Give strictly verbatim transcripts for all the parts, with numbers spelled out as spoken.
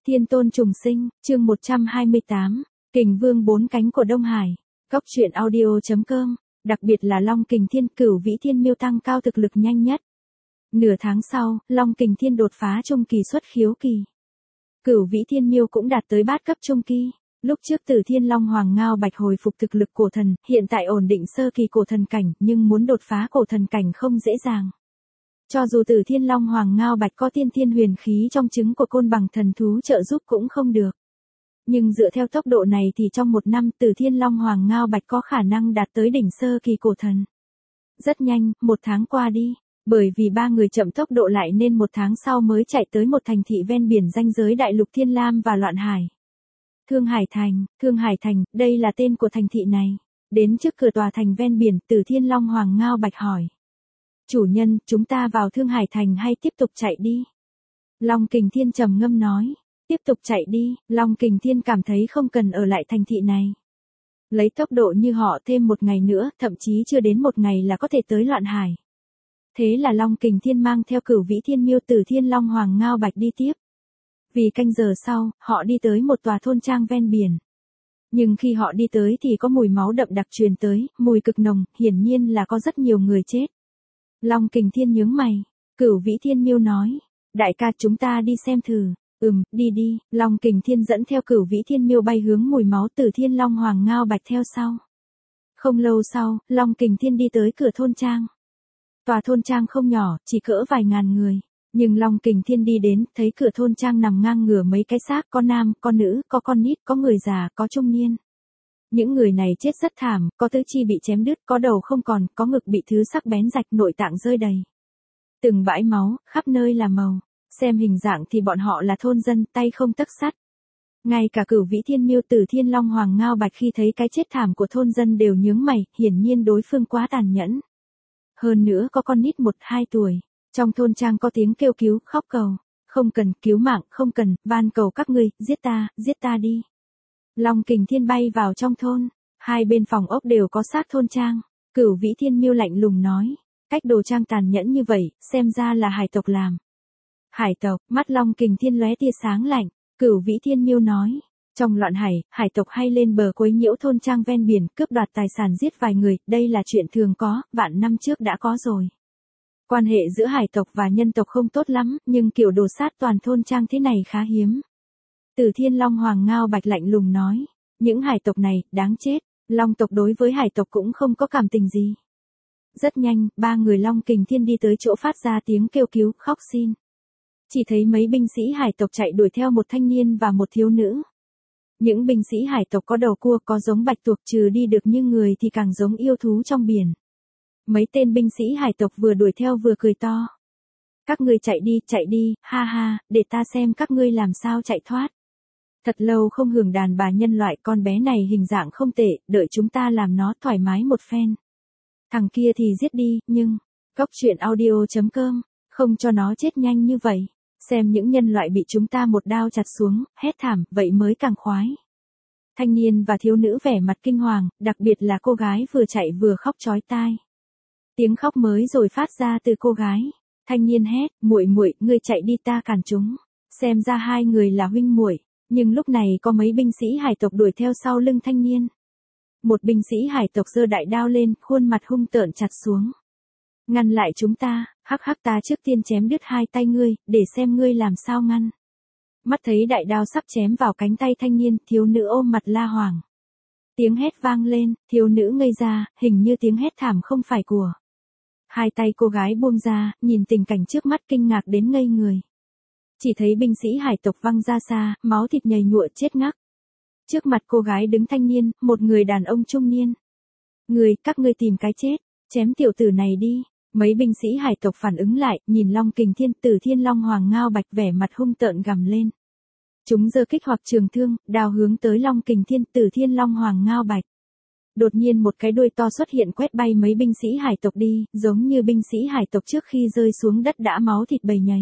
Thiên tôn trùng sinh, chương một trăm hai mươi tám, Kình Vương bốn cánh của Đông Hải. Cốc truyện audio chấm com, đặc biệt là Long Kình Thiên Cửu Vĩ Thiên Miêu tăng cao thực lực nhanh nhất. Nửa tháng sau, Long Kình Thiên đột phá trung kỳ xuất khiếu kỳ. Cửu Vĩ Thiên Miêu cũng đạt tới bát cấp trung kỳ. Lúc trước Tử Thiên Long Hoàng Ngao Bạch hồi phục thực lực cổ thần, hiện tại ổn định sơ kỳ cổ thần cảnh, nhưng muốn đột phá cổ thần cảnh không dễ dàng. Cho dù Tử Thiên Long Hoàng Ngao Bạch có tiên thiên huyền khí trong trứng của côn bằng thần thú trợ giúp cũng không được. Nhưng dựa theo tốc độ này thì trong một năm Tử Thiên Long Hoàng Ngao Bạch có khả năng đạt tới đỉnh sơ kỳ cổ thần. Rất nhanh, một tháng qua đi, bởi vì ba người chậm tốc độ lại nên một tháng sau mới chạy tới một thành thị ven biển ranh giới đại lục Thiên Lam và Loạn Hải. Thương Hải Thành, Thương Hải Thành, đây là tên của thành thị này. Đến trước cửa tòa thành ven biển, Tử Thiên Long Hoàng Ngao Bạch hỏi. Chủ nhân, chúng ta vào Thương Hải Thành hay tiếp tục chạy đi? Long Kình Thiên trầm ngâm nói. Tiếp tục chạy đi, Long Kình Thiên cảm thấy không cần ở lại thành thị này. Lấy tốc độ như họ thêm một ngày nữa, thậm chí chưa đến một ngày là có thể tới Loạn Hải. Thế là Long Kình Thiên mang theo Cửu Vĩ Thiên Miêu Tử Thiên Long Hoàng Ngao Bạch đi tiếp. Vì canh giờ sau, họ đi tới một tòa thôn trang ven biển. Nhưng khi họ đi tới thì có mùi máu đậm đặc truyền tới, mùi cực nồng, hiển nhiên là có rất nhiều người chết. Long Kình Thiên nhướng mày, Cửu Vĩ Thiên Miêu nói, đại ca chúng ta đi xem thử. Ừm, đi đi, Long Kình Thiên dẫn theo Cửu Vĩ Thiên Miêu bay hướng mùi máu Tử Thiên Long Hoàng Ngao Bạch theo sau. Không lâu sau, Long Kình Thiên đi tới cửa thôn trang. Tòa thôn trang không nhỏ, chỉ cỡ vài ngàn người. Nhưng Long Kình Thiên đi đến, thấy cửa thôn trang nằm ngang ngửa mấy cái xác, có nam, có nữ, có con nít, có người già, có trung niên. Những người này chết rất thảm, có tứ chi bị chém đứt, có đầu không còn, có ngực bị thứ sắc bén rạch, nội tạng rơi đầy. Từng bãi máu, khắp nơi là màu. Xem hình dạng thì bọn họ là thôn dân, tay không tấc sắt. Ngay cả Cửu Vĩ Thiên Miêu Tử Thiên Long Hoàng Ngao Bạch khi thấy cái chết thảm của thôn dân đều nhướng mày, hiển nhiên đối phương quá tàn nhẫn. Hơn nữa có con nít một hai tuổi. Trong thôn trang có tiếng kêu cứu, khóc cầu. Không cần, cứu mạng, không cần, van cầu các ngươi, giết ta, giết ta đi. Long Kình Thiên bay vào trong thôn. Hai bên phòng ốc đều có xác thôn trang. Cửu Vĩ Thiên Miêu lạnh lùng nói. Cách đồ trang tàn nhẫn như vậy, xem ra là hải tộc làm. Hải tộc, mắt Long Kình Thiên lóe tia sáng lạnh. Cửu Vĩ Thiên Miêu nói. Trong Loạn Hải, hải tộc hay lên bờ quấy nhiễu thôn trang ven biển, cướp đoạt tài sản giết vài người, đây là chuyện thường có, vạn năm trước đã có rồi. Quan hệ giữa hải tộc và nhân tộc không tốt lắm, nhưng kiểu đồ sát toàn thôn trang thế này khá hiếm. Tử Thiên Long Hoàng Ngao Bạch lạnh lùng nói, những hải tộc này, đáng chết, Long tộc đối với hải tộc cũng không có cảm tình gì. Rất nhanh, ba người Long Kình Thiên đi tới chỗ phát ra tiếng kêu cứu, khóc xin. Chỉ thấy mấy binh sĩ hải tộc chạy đuổi theo một thanh niên và một thiếu nữ. Những binh sĩ hải tộc có đầu cua, có giống bạch tuộc, trừ đi được như người thì càng giống yêu thú trong biển. Mấy tên binh sĩ hải tộc vừa đuổi theo vừa cười to. Các ngươi chạy đi, chạy đi, ha ha, để ta xem các ngươi làm sao chạy thoát. Thật lâu không hưởng đàn bà nhân loại, con bé này hình dạng không tệ, đợi chúng ta làm nó thoải mái một phen. Thằng kia thì giết đi, nhưng, cốc truyện audio chấm com, không cho nó chết nhanh như vậy. Xem những nhân loại bị chúng ta một đao chặt xuống, hét thảm, vậy mới càng khoái. Thanh niên và thiếu nữ vẻ mặt kinh hoàng, đặc biệt là cô gái vừa chạy vừa khóc chói tai. Tiếng khóc mới rồi phát ra từ cô gái. Thanh niên hét, muội muội, ngươi chạy đi ta cản chúng. Xem ra hai người là huynh muội, nhưng lúc này có mấy binh sĩ hải tộc đuổi theo sau lưng thanh niên. Một binh sĩ hải tộc giơ đại đao lên, khuôn mặt hung tợn chặt xuống. Ngăn lại chúng ta, hắc hắc ta trước tiên chém đứt hai tay ngươi, để xem ngươi làm sao ngăn. Mắt thấy đại đao sắp chém vào cánh tay thanh niên, thiếu nữ ôm mặt la hoảng. Tiếng hét vang lên, thiếu nữ ngây ra, hình như tiếng hét thảm không phải của. Hai tay cô gái buông ra, nhìn tình cảnh trước mắt kinh ngạc đến ngây người. Chỉ thấy binh sĩ hải tộc văng ra xa, máu thịt nhầy nhụa chết ngắc. Trước mặt cô gái đứng thanh niên, một người đàn ông trung niên. Người, các ngươi tìm cái chết, chém tiểu tử này đi. Mấy binh sĩ hải tộc phản ứng lại, nhìn Long Kình Thiên, Tử Thiên Long Hoàng Ngao Bạch vẻ mặt hung tợn gầm lên. Chúng giơ kích hoặc trường thương, đào hướng tới Long Kình Thiên, Tử Thiên Long Hoàng Ngao Bạch. Đột nhiên một cái đuôi to xuất hiện quét bay mấy binh sĩ hải tộc đi, giống như binh sĩ hải tộc trước khi rơi xuống đất đã máu thịt bầy nhầy.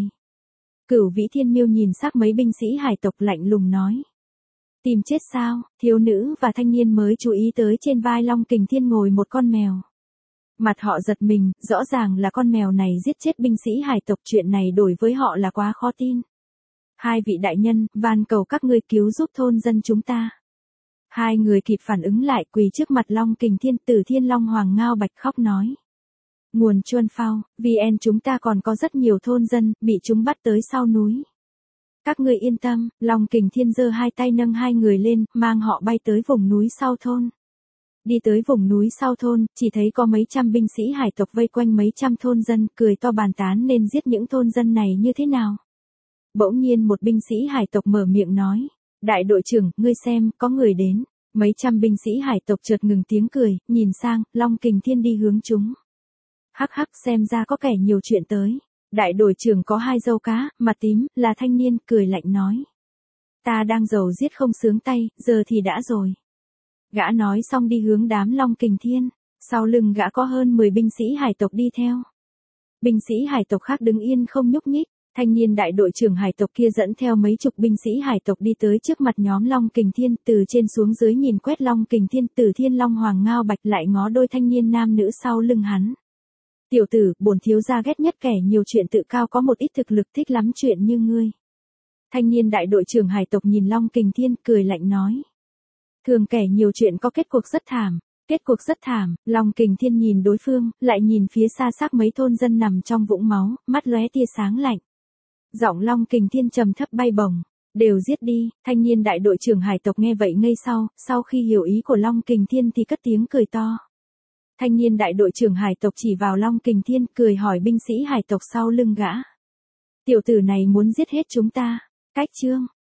Cửu Vĩ Thiên Miêu nhìn xác mấy binh sĩ hải tộc lạnh lùng nói. Tìm chết sao, thiếu nữ và thanh niên mới chú ý tới trên vai Long Kình Thiên ngồi một con mèo. Mặt họ giật mình, rõ ràng là con mèo này giết chết binh sĩ hải tộc, chuyện này đối với họ là quá khó tin. Hai vị đại nhân, van cầu các ngươi cứu giúp thôn dân chúng ta. Hai người kịp phản ứng lại quỳ trước mặt Long Kình Thiên, Tử Thiên Long Hoàng Ngao Bạch khóc nói. Nguồn Chuân Phao, vê en chúng ta còn có rất nhiều thôn dân, bị chúng bắt tới sau núi. Các ngươi yên tâm, Long Kình Thiên giơ hai tay nâng hai người lên, mang họ bay tới vùng núi sau thôn. Đi tới vùng núi sau thôn, chỉ thấy có mấy trăm binh sĩ hải tộc vây quanh mấy trăm thôn dân, cười to bàn tán nên giết những thôn dân này như thế nào. Bỗng nhiên một binh sĩ hải tộc mở miệng nói, đại đội trưởng, ngươi xem, có người đến. Mấy trăm binh sĩ hải tộc chợt ngừng tiếng cười, nhìn sang, Long Kình Thiên đi hướng chúng. Hắc hắc, xem ra có kẻ nhiều chuyện tới. Đại đội trưởng có hai dâu cá, mặt tím, là thanh niên, cười lạnh nói. Ta đang giàu giết không sướng tay, giờ thì đã rồi. Gã nói xong đi hướng đám Long Kình Thiên, sau lưng gã có hơn mười binh sĩ hải tộc đi theo. Binh sĩ hải tộc khác đứng yên không nhúc nhích, thanh niên đại đội trưởng hải tộc kia dẫn theo mấy chục binh sĩ hải tộc đi tới trước mặt nhóm Long Kình Thiên, từ trên xuống dưới nhìn quét Long Kình Thiên, Tử Thiên Long Hoàng Ngao Bạch lại ngó đôi thanh niên nam nữ sau lưng hắn. Tiểu tử, bổn thiếu gia ghét nhất kẻ nhiều chuyện tự cao có một ít thực lực thích lắm chuyện như ngươi. Thanh niên đại đội trưởng hải tộc nhìn Long Kình Thiên cười lạnh nói. Thường kẻ nhiều chuyện có kết cuộc rất thảm, kết cuộc rất thảm, Long Kình Thiên nhìn đối phương, lại nhìn phía xa xác mấy thôn dân nằm trong vũng máu, mắt lóe tia sáng lạnh. Giọng Long Kình Thiên trầm thấp bay bổng, đều giết đi, thanh niên đại đội trưởng hải tộc nghe vậy ngây sau, sau khi hiểu ý của Long Kình Thiên thì cất tiếng cười to. Thanh niên đại đội trưởng hải tộc chỉ vào Long Kình Thiên cười hỏi binh sĩ hải tộc sau lưng gã. Tiểu tử này muốn giết hết chúng ta, cách chương.